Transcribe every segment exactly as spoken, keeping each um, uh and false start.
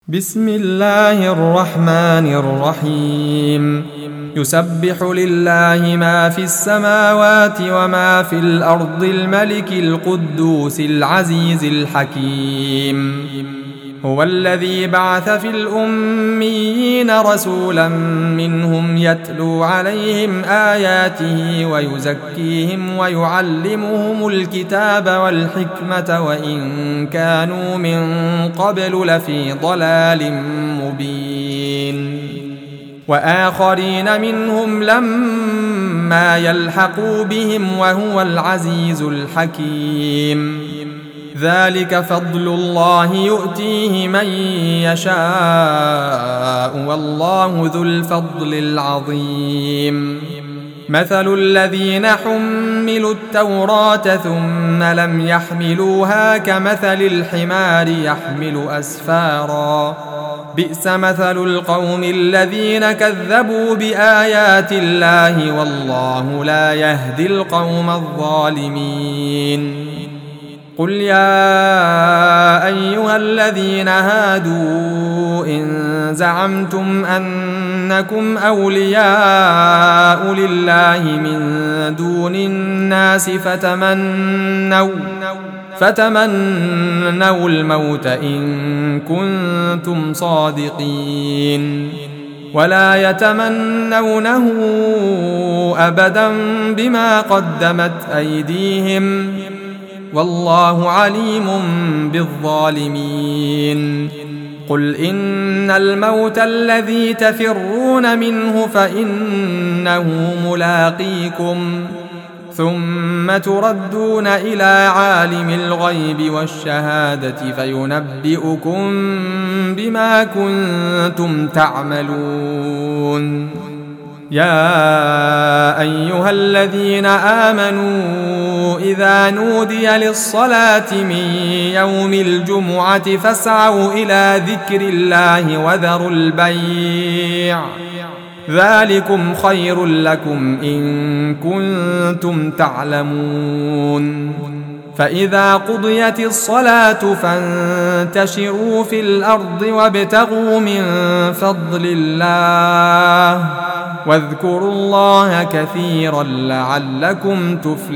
بسم الله الرحمن الرحيم يسبح لله ما في السماوات وما في الأرض الملك القدوس العزيز الحكيم هو الذي بعث في الأميين رسولا منهم يتلو عليهم آياته ويزكيهم ويعلمهم الكتاب والحكمة وإن كانوا من قبل لفي ضلال مبين وآخرين منهم لما يلحقوا بهم وهو العزيز الحكيم ذلك فضل الله يؤتيه من يشاء والله ذو الفضل العظيم مثل الذين حملوا التوراة ثم لم يحملوها كمثل الحمار يحمل أسفارا بئس مثل القوم الذين كذبوا بآيات الله والله لا يهدي القوم الظالمين قل يا أيها الذين هادوا إن زعمتم أنكم أولياء لله من دون الناس فتمنوا فتمنوا الموت إن كنتم صادقين ولا يتمنونه أبدا بما قدمت أيديهم والله عليم بالظالمين قل إن الموت الذي تفرون منه فإنه ملاقيكم ثم تردون إلى عالم الغيب والشهادة فينبئكم بما كنتم تعملون يا أيها الذين آمنوا إذا نودي للصلاة من يوم الجمعة فاسعوا إلى ذكر الله وذروا البيع ذلكم خير لكم إن كنتم تعلمون فإذا قضيت الصلاة فانتشروا في الأرض وابتغوا من فضل الله واذكروا الله كثيرا لعلكم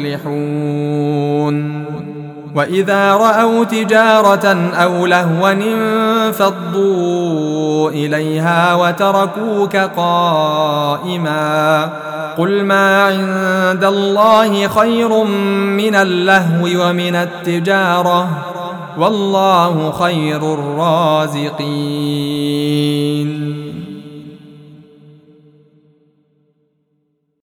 تفلحون وإذا رأوا تجارة أو لهوا انفضوا إليها وتركوك قائما قل ما عند الله خير من اللهو ومن التجارة والله خير الرازقين